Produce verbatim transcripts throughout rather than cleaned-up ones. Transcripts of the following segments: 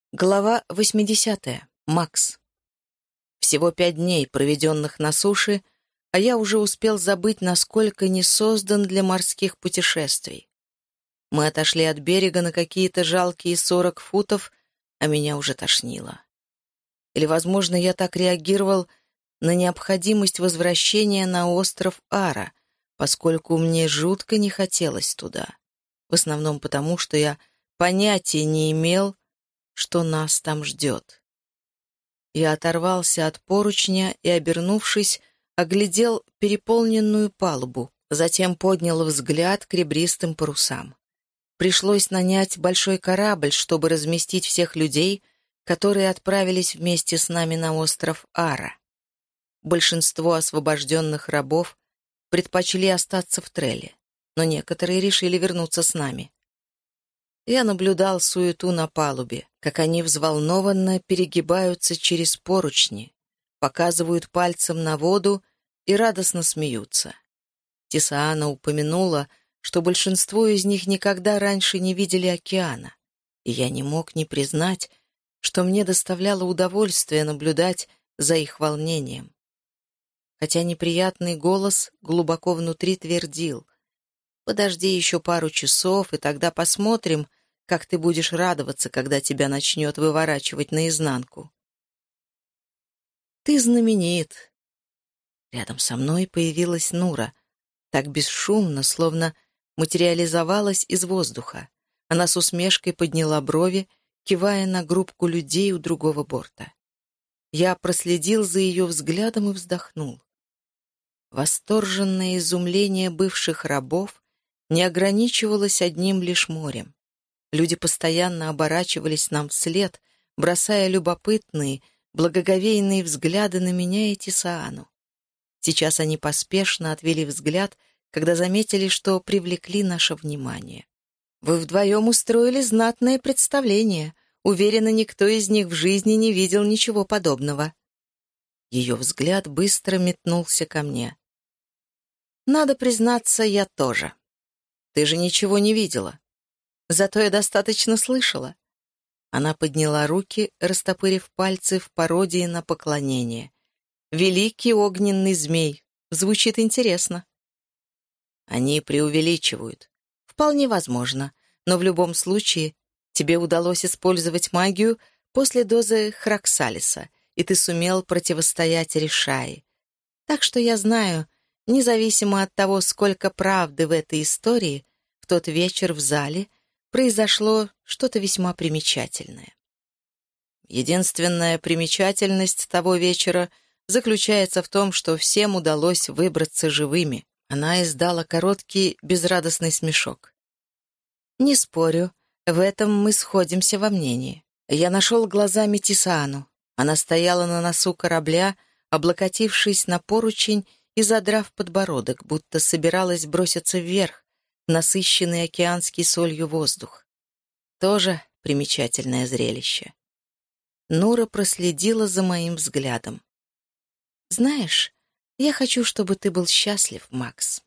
Глава восьмидесятая. Макс. Всего пять дней, проведенных на суше, а я уже успел забыть, насколько не создан для морских путешествий. Мы отошли от берега на какие-то жалкие сорок футов, а меня уже тошнило. Или, возможно, я так реагировал на необходимость возвращения на остров Ара, поскольку мне жутко не хотелось туда. В основном потому, что я понятия не имел, что нас там ждет. Я оторвался от поручня и, обернувшись, оглядел переполненную палубу, затем поднял взгляд к ребристым парусам. Пришлось нанять большой корабль, чтобы разместить всех людей, которые отправились вместе с нами на остров Ара. Большинство освобожденных рабов предпочли остаться в Треле, но некоторые решили вернуться с нами. Я наблюдал суету на палубе, как они взволнованно перегибаются через поручни, показывают пальцем на воду и радостно смеются. Тисаана упомянула, что большинство из них никогда раньше не видели океана, и я не мог не признать, что мне доставляло удовольствие наблюдать за их волнением. Хотя неприятный голос глубоко внутри твердил: «Подожди еще пару часов, и тогда посмотрим, как ты будешь радоваться, когда тебя начнет выворачивать наизнанку». «Ты знаменит». Рядом со мной появилась Нура, так бесшумно, словно материализовалась из воздуха. Она с усмешкой подняла брови, кивая на группку людей у другого борта. Я проследил за ее взглядом и вздохнул. Восторженное изумление бывших рабов не ограничивалось одним лишь морем. Люди постоянно оборачивались нам вслед, бросая любопытные, благоговейные взгляды на меня и Тисаану. Сейчас они поспешно отвели взгляд, когда заметили, что привлекли наше внимание. «Вы вдвоем устроили знатное представление. Уверена, никто из них в жизни не видел ничего подобного». Ее взгляд быстро метнулся ко мне. «Надо признаться, я тоже. Ты же ничего не видела. Зато я достаточно слышала». Она подняла руки, растопырив пальцы в пародии на поклонение. «Великий огненный змей. Звучит интересно». Они преувеличивают. Вполне возможно, но в любом случае тебе удалось использовать магию после дозы Храксалиса, и ты сумел противостоять Решаи. Так что я знаю, независимо от того, сколько правды в этой истории, в тот вечер в зале произошло что-то весьма примечательное. Единственная примечательность того вечера заключается в том, что всем удалось выбраться живыми. Она издала короткий, безрадостный смешок. «Не спорю, в этом мы сходимся во мнении. Я нашел глазами Тисаану. Она стояла на носу корабля, облокотившись на поручень и задрав подбородок, будто собиралась броситься вверх, насыщенный океанский солью воздух. Тоже примечательное зрелище. Нура проследила за моим взглядом. «Знаешь, я хочу, чтобы ты был счастлив, Макс».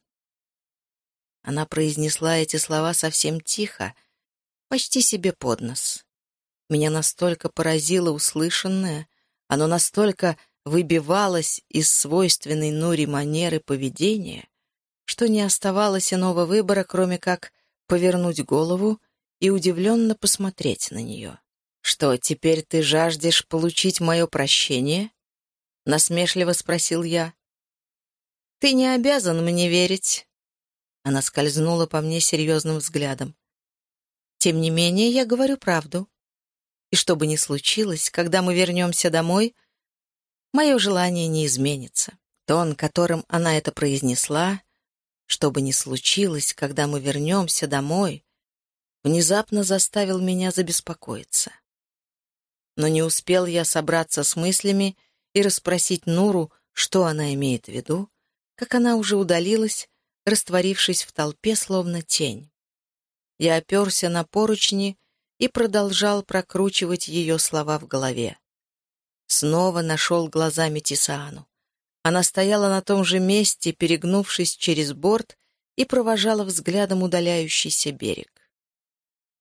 Она произнесла эти слова совсем тихо, почти себе под нос. Меня настолько поразило услышанное, оно настолько выбивалось из свойственной Нуре манеры поведения, что не оставалось иного выбора, кроме как повернуть голову и удивленно посмотреть на нее. «Что, теперь ты жаждешь получить мое прощение?» — насмешливо спросил я. «Ты не обязан мне верить». Она скользнула по мне серьезным взглядом. «Тем не менее, я говорю правду. И что бы ни случилось, когда мы вернемся домой, мое желание не изменится». Тон, которым она это произнесла, «что бы ни случилось, когда мы вернемся домой», внезапно заставил меня забеспокоиться. Но не успел я собраться с мыслями и расспросить Нуру, что она имеет в виду, как она уже удалилась, растворившись в толпе, словно тень. Я оперся на поручни и продолжал прокручивать ее слова в голове. Снова нашел глазами Тисаану. Она стояла на том же месте, перегнувшись через борт, и провожала взглядом удаляющийся берег.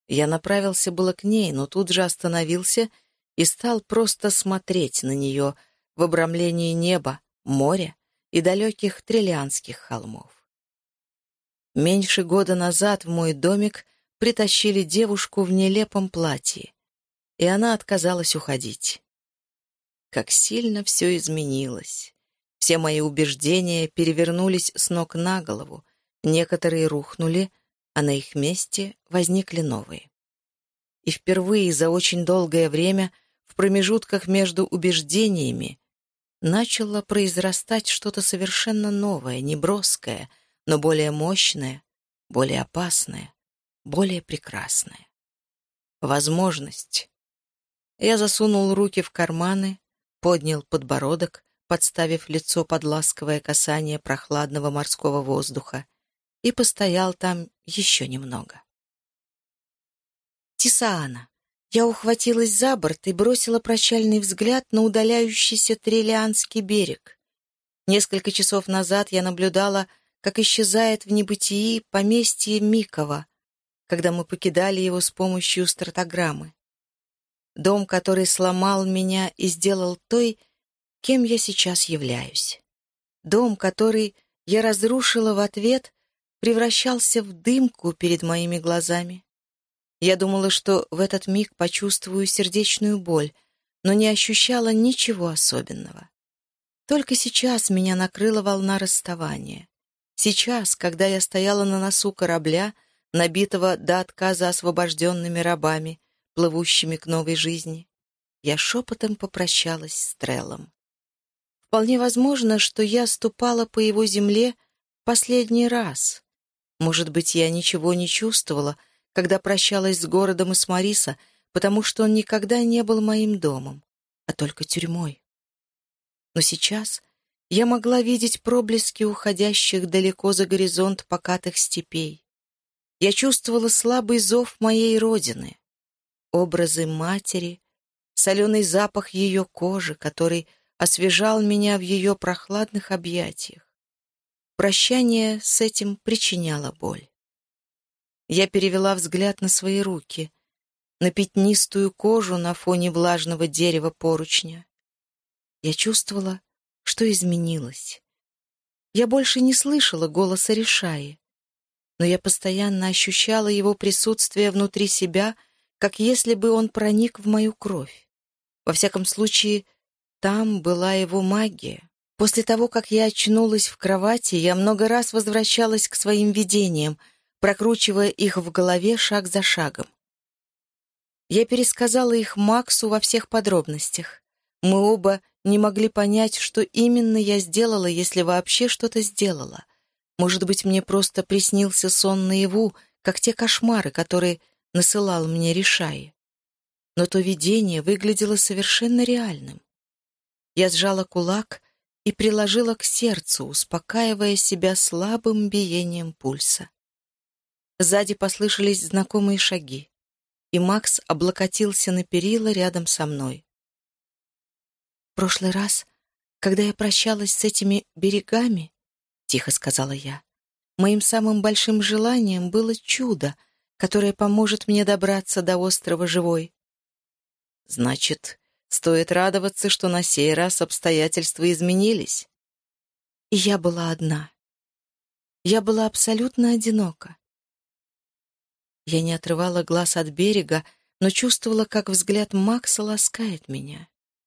Я направился было к ней, но тут же остановился и стал просто смотреть на нее в обрамлении неба, моря и далеких триллианских холмов. Меньше года назад в мой домик притащили девушку в нелепом платье, и она отказалась уходить. Как сильно все изменилось. Все мои убеждения перевернулись с ног на голову, некоторые рухнули, а на их месте возникли новые. И впервые за очень долгое время в промежутках между убеждениями начало произрастать что-то совершенно новое, неброское, но более мощное, более опасное, более прекрасное. Возможность. Я засунул руки в карманы, поднял подбородок, подставив лицо под ласковое касание прохладного морского воздуха, и постоял там еще немного. Тисаана. Я ухватилась за борт и бросила прощальный взгляд на удаляющийся Триллианский берег. Несколько часов назад я наблюдала, как исчезает в небытии поместье Микова, когда мы покидали его с помощью стратограммы. Дом, который сломал меня и сделал той, кем я сейчас являюсь. Дом, который я разрушила в ответ, превращался в дымку перед моими глазами. Я думала, что в этот миг почувствую сердечную боль, но не ощущала ничего особенного. Только сейчас меня накрыла волна расставания. Сейчас, когда я стояла на носу корабля, набитого до отказа освобожденными рабами, плывущими к новой жизни, я шепотом попрощалась с Треллом. Вполне возможно, что я ступала по его земле последний раз. Может быть, я ничего не чувствовала, когда прощалась с городом и с Мариса, потому что он никогда не был моим домом, а только тюрьмой. Но сейчас я могла видеть проблески уходящих далеко за горизонт покатых степей. Я чувствовала слабый зов моей родины, образы матери, соленый запах ее кожи, который освежал меня в ее прохладных объятиях. Прощание с этим причиняло боль. Я перевела взгляд на свои руки, на пятнистую кожу на фоне влажного дерева поручня. Я чувствовала, что изменилось. Я больше не слышала голоса Ришаи, но я постоянно ощущала его присутствие внутри себя, как если бы он проник в мою кровь. Во всяком случае, там была его магия. После того, как я очнулась в кровати, я много раз возвращалась к своим видениям, прокручивая их в голове шаг за шагом. Я пересказала их Максу во всех подробностях. Мы оба не могли понять, что именно я сделала, если вообще что-то сделала. Может быть, мне просто приснился сон наяву, как те кошмары, которые насылал мне Ришаи. Но то видение выглядело совершенно реальным. Я сжала кулак и приложила к сердцу, успокаивая себя слабым биением пульса. Сзади послышались знакомые шаги, и Макс облокотился на перила рядом со мной. «В прошлый раз, когда я прощалась с этими берегами, — тихо сказала я, — моим самым большим желанием было чудо, которое поможет мне добраться до острова живой. Значит, стоит радоваться, что на сей раз обстоятельства изменились. И я была одна. Я была абсолютно одинока. Я не отрывала глаз от берега, но чувствовала, как взгляд Макса ласкает меня.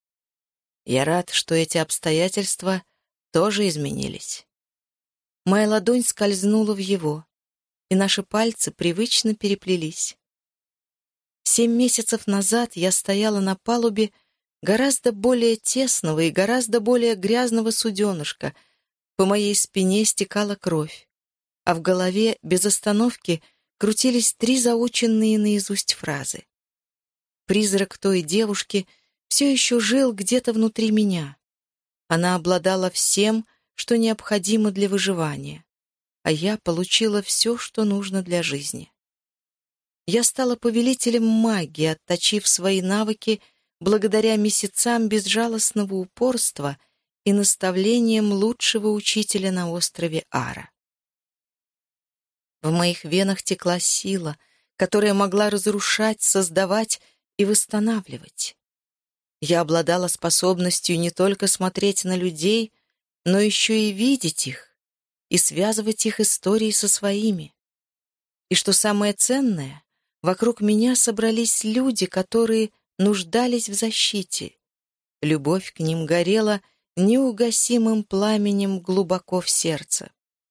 Я рад, что эти обстоятельства тоже изменились. Моя ладонь скользнула в его, и наши пальцы привычно переплелись. Семь месяцев назад я стояла на палубе гораздо более тесного и гораздо более грязного суденышка. По моей спине стекала кровь, а в голове без остановки крутились три заученные наизусть фразы. Призрак той девушки все еще жил где-то внутри меня. Она обладала всем, что необходимо для выживания, а я получила все, что нужно для жизни. Я стала повелителем магии, отточив свои навыки благодаря месяцам безжалостного упорства и наставлениям лучшего учителя на острове Ара. В моих венах текла сила, которая могла разрушать, создавать и восстанавливать. Я обладала способностью не только смотреть на людей, но еще и видеть их и связывать их истории со своими. И что самое ценное, вокруг меня собрались люди, которые нуждались в защите. Любовь к ним горела неугасимым пламенем глубоко в сердце.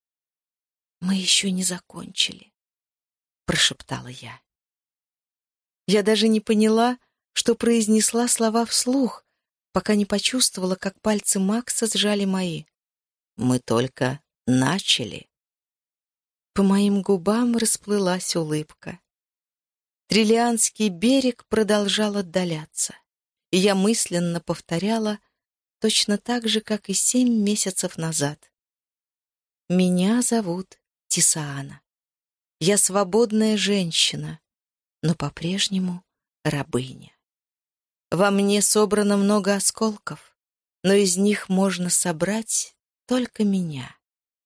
«Мы еще не закончили», — прошептала я. Я даже не поняла, что произнесла слова вслух, пока не почувствовала, как пальцы Макса сжали мои. «Мы только начали». По моим губам расплылась улыбка. Триллианский берег продолжал отдаляться, и я мысленно повторяла точно так же, как и семь месяцев назад. «Меня зовут Тисаана. Я свободная женщина, но по-прежнему рабыня. Во мне собрано много осколков, но из них можно собрать только меня.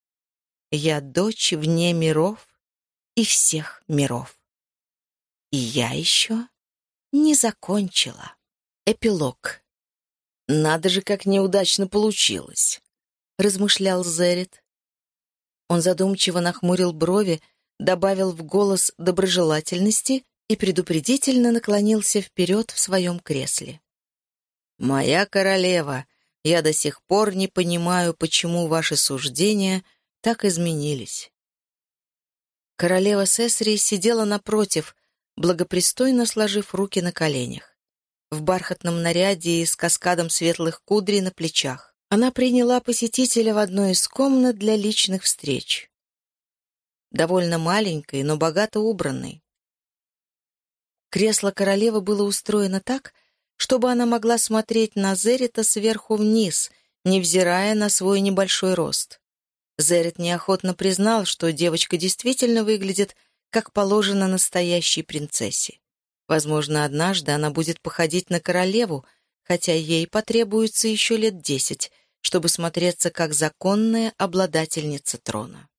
Я дочь вне миров и всех миров. И я еще не закончила». Эпилог. «Надо же, как неудачно получилось», — размышлял Зеррит. Он задумчиво нахмурил брови, добавил в голос доброжелательности и предупредительно наклонился вперед в своем кресле. «Моя королева, я до сих пор не понимаю, почему ваши суждения так изменились». Королева Сесри сидела напротив, благопристойно сложив руки на коленях, в бархатном наряде и с каскадом светлых кудрей на плечах. Она приняла посетителя в одной из комнат для личных встреч. Довольно маленькой, но богато убранной. Кресло королевы было устроено так, чтобы она могла смотреть на Зеррита сверху вниз, невзирая на свой небольшой рост. Зеррит неохотно признал, что девочка действительно выглядит, как положено настоящей принцессе. Возможно, однажды она будет походить на королеву, хотя ей потребуется еще лет десять, чтобы смотреться как законная обладательница трона.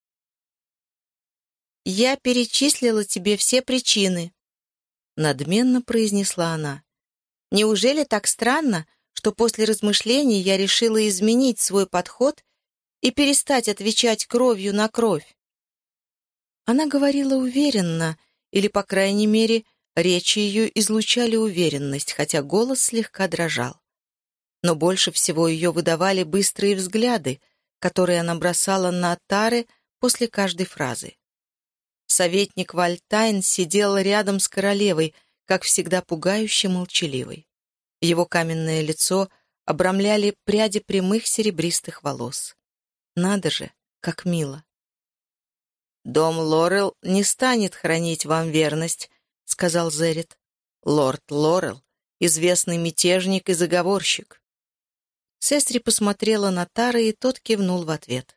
«Я перечислила тебе все причины», — надменно произнесла она. «Неужели так странно, что после размышлений я решила изменить свой подход и перестать отвечать кровью на кровь?» Она говорила уверенно, или, по крайней мере, речи ее излучали уверенность, хотя голос слегка дрожал. Но больше всего ее выдавали быстрые взгляды, которые она бросала на Тары после каждой фразы. Советник Вальтайн сидел рядом с королевой, как всегда пугающе молчаливый. Его каменное лицо обрамляли пряди прямых серебристых волос. Надо же, как мило. «Дом Лорел не станет хранить вам верность», — сказал Зеррит. «Лорд Лорел — известный мятежник и заговорщик». Сестри посмотрела на Тара, и тот кивнул в ответ.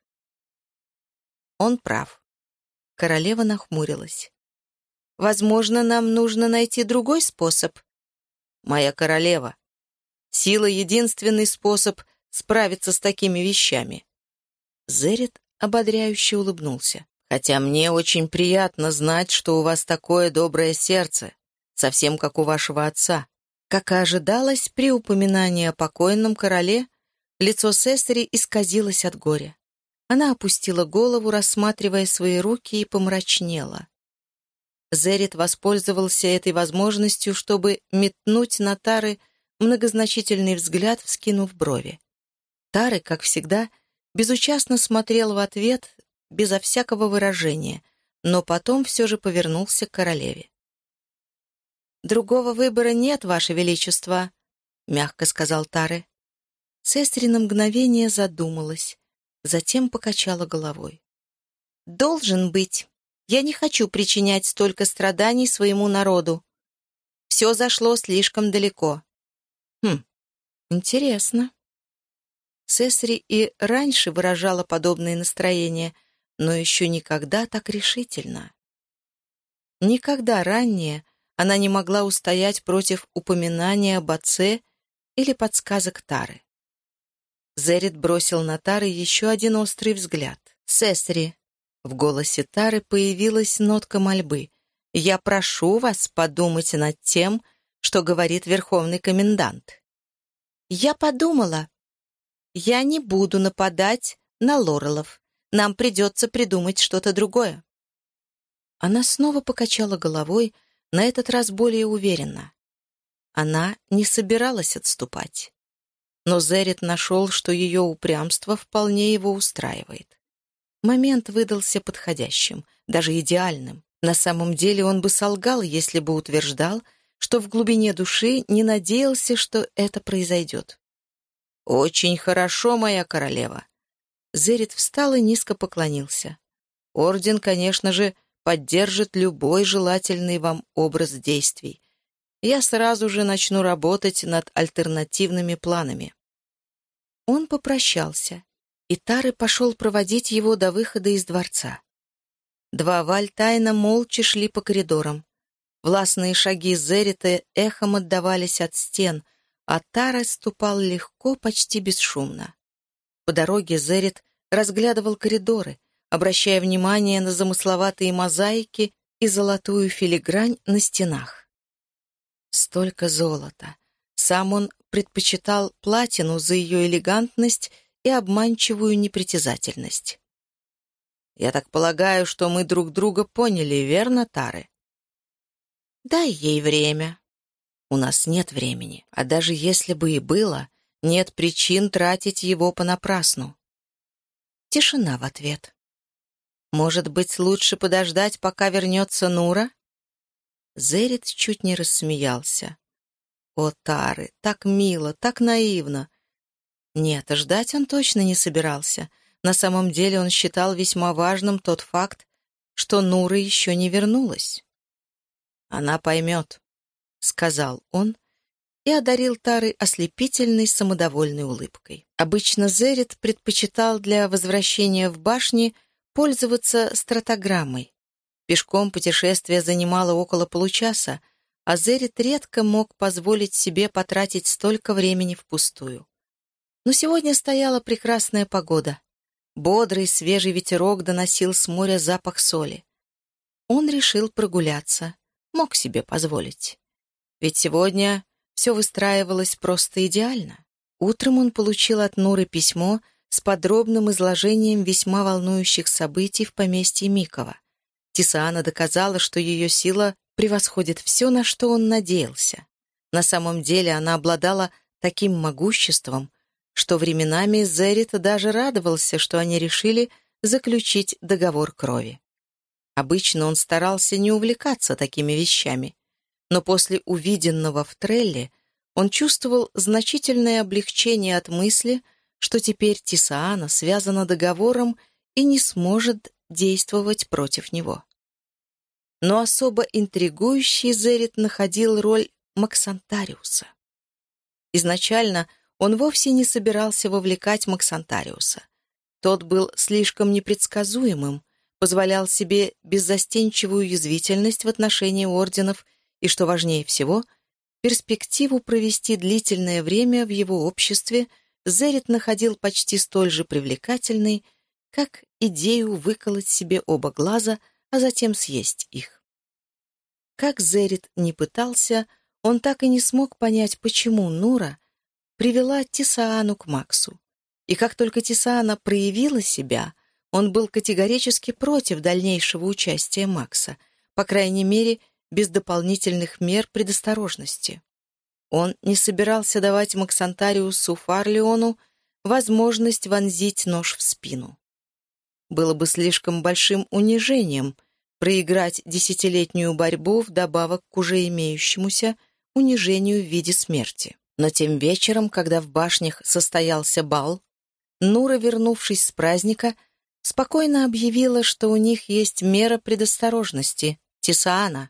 «Он прав». Королева нахмурилась. «Возможно, нам нужно найти другой способ». «Моя королева, сила — единственный способ справиться с такими вещами». Зеррит ободряюще улыбнулся. «Хотя мне очень приятно знать, что у вас такое доброе сердце, совсем как у вашего отца». Как и ожидалось, при упоминании о покойном короле лицо Сестри исказилось от горя. Она опустила голову, рассматривая свои руки, и помрачнела. Зеррит воспользовался этой возможностью, чтобы метнуть на Тары многозначительный взгляд, вскинув брови. Тары, как всегда, безучастно смотрел в ответ, безо всякого выражения, но потом все же повернулся к королеве. «Другого выбора нет, Ваше Величество», — мягко сказал Тары. Сестри на мгновение задумалась, затем покачала головой. «Должен быть. Я не хочу причинять столько страданий своему народу. Все зашло слишком далеко». «Хм, интересно». Сестри и раньше выражала подобные настроения, но еще никогда так решительно. Никогда ранее она не могла устоять против упоминания об отце или подсказок Тары. Зеррит бросил на Тары еще один острый взгляд. «Сестри!» В голосе Тары появилась нотка мольбы. Я прошу вас подумать над тем, что говорит верховный комендант». «Я подумала. Я не буду нападать на Лорелов. Нам придется придумать что-то другое». Она снова покачала головой, на этот раз более уверенно. Она не собиралась отступать. Но Зеррит нашел, что ее упрямство вполне его устраивает. Момент выдался подходящим, даже идеальным. На самом деле он бы солгал, если бы утверждал, что в глубине души не надеялся, что это произойдет. «Очень хорошо, моя королева». Зеррит встал и низко поклонился. «Орден, конечно же, поддержит любой желательный вам образ действий. Я сразу же начну работать над альтернативными планами». Он попрощался, и Тары пошел проводить его до выхода из дворца. Два Вальтайна молча шли по коридорам. Властные шаги Зеррита эхом отдавались от стен, а Тара ступал легко, почти бесшумно. По дороге Зеррит разглядывал коридоры, обращая внимание на замысловатые мозаики и золотую филигрань на стенах. Столько золота. Сам он предпочитал платину за ее элегантность и обманчивую непритязательность. «Я так полагаю, что мы друг друга поняли, верно, Тары?» «Дай ей время». «У нас нет времени, а даже если бы и было, нет причин тратить его понапрасну». Тишина в ответ. «Может быть, лучше подождать, пока вернется Нура?» Зеррит чуть не рассмеялся. «О, Тары, так мило, так наивно!» Нет, ждать он точно не собирался. На самом деле он считал весьма важным тот факт, что Нура еще не вернулась. «Она поймет», — сказал он и одарил Тары ослепительной самодовольной улыбкой. Обычно Зеррит предпочитал для возвращения в башни пользоваться стратограммой. Пешком путешествие занимало около получаса, а Зеррит редко мог позволить себе потратить столько времени впустую. Но сегодня стояла прекрасная погода. Бодрый свежий ветерок доносил с моря запах соли. Он решил прогуляться, мог себе позволить. Ведь сегодня все выстраивалось просто идеально. Утром он получил от Нуры письмо с подробным изложением весьма волнующих событий в поместье Микова. Тисаана доказала, что ее сила превосходит все, на что он надеялся. На самом деле она обладала таким могуществом, что временами Зеррит даже радовался, что они решили заключить договор крови. Обычно он старался не увлекаться такими вещами, но после увиденного в Трелле он чувствовал значительное облегчение от мысли, что теперь Тисаана связана договором и не сможет действовать против него. Но особо интригующий Зеррит находил роль Максантариуса. Изначально он вовсе не собирался вовлекать Максантариуса. Тот был слишком непредсказуемым, позволял себе беззастенчивую язвительность в отношении орденов и, что важнее всего, перспективу провести длительное время в его обществе Зеррит находил почти столь же привлекательной, как идею выколоть себе оба глаза, а затем съесть их. Как Зеррит не пытался, он так и не смог понять, почему Нура привела Тисаану к Максу. И как только Тисаана проявила себя, он был категорически против дальнейшего участия Макса, по крайней мере, без дополнительных мер предосторожности. Он не собирался давать Максантариусу Фарлеону возможность вонзить нож в спину. Было бы слишком большим унижением проиграть десятилетнюю борьбу вдобавок к уже имеющемуся унижению в виде смерти. Но тем вечером, когда в башнях состоялся бал, Нура, вернувшись с праздника, спокойно объявила, что у них есть мера предосторожности — Тисаана.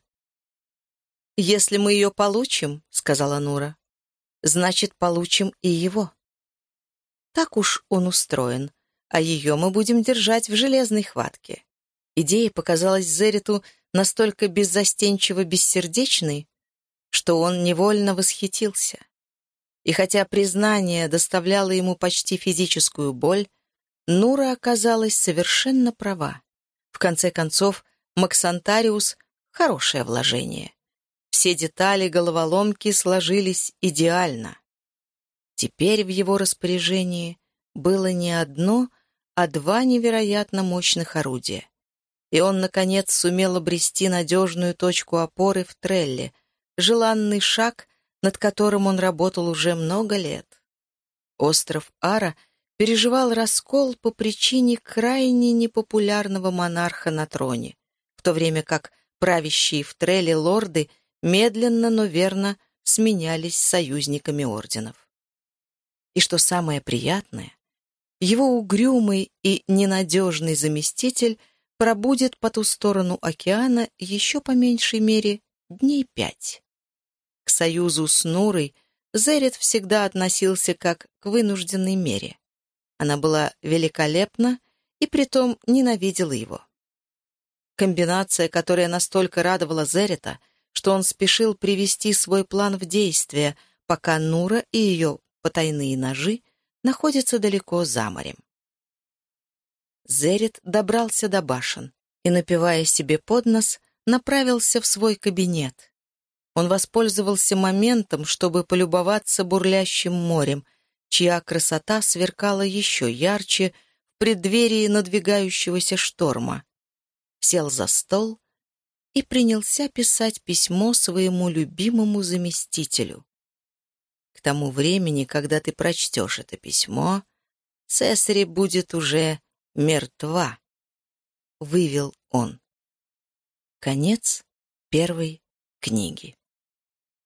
«Если мы ее получим, — сказала Нура, — значит, получим и его. Так уж он устроен, а ее мы будем держать в железной хватке». Идея показалась Зерриту настолько беззастенчиво бессердечной, что он невольно восхитился. И хотя признание доставляло ему почти физическую боль, Нура оказалась совершенно права. В конце концов, Максантариус Хорошее вложение. Все детали головоломки сложились идеально. Теперь в его распоряжении было не одно, а два невероятно мощных орудия. И он, наконец, сумел обрести надежную точку опоры в Трелле, желанный шаг, над которым он работал уже много лет. Остров Ара переживал раскол по причине крайне непопулярного монарха на троне, в то время как правящие в Трелле лорды медленно, но верно сменялись союзниками орденов. И что самое приятное, его угрюмый и ненадежный заместитель пробудет по ту сторону океана еще по меньшей мере дней пять. К союзу с Нурой Зерет всегда относился как к вынужденной мере. Она была великолепна и притом ненавидела его. Комбинация, которая настолько радовала Зерета, что он спешил привести свой план в действие, пока Нура и ее потайные ножи находятся далеко за морем. Зерет добрался до башен и, напивая себе под нос, направился в свой кабинет. Он воспользовался моментом, чтобы полюбоваться бурлящим морем, чья красота сверкала еще ярче в преддверии надвигающегося шторма. Сел за стол и принялся писать письмо своему любимому заместителю. К тому времени, когда ты прочтешь это письмо, Сесари будет уже мертва, — вывел он. Конец первой книги.